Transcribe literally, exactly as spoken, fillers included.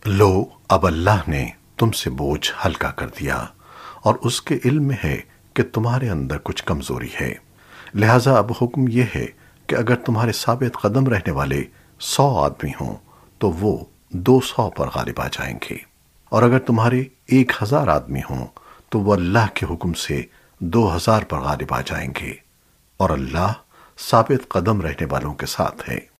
लो, अब अल्लाह ने तुमसे बोझ हल्का कर दिया और उसके इल्म में है कि तुम्हारे अंदर कुछ कमजोरी है। लिहाजा अब हुक्म यह है कि अगर तुम्हारे साबित कदम रहने वाले सौ आदमी हों तो वो दो सौ पर गालिब आ जाएंगे, और अगर तुम्हारे एक हजार आदमी हों तो वो अल्लाह के हुक्म से दो हजार पर गालिब आ जाएंगे, और अल्लाह साबित कदम रहने वालों के साथ है।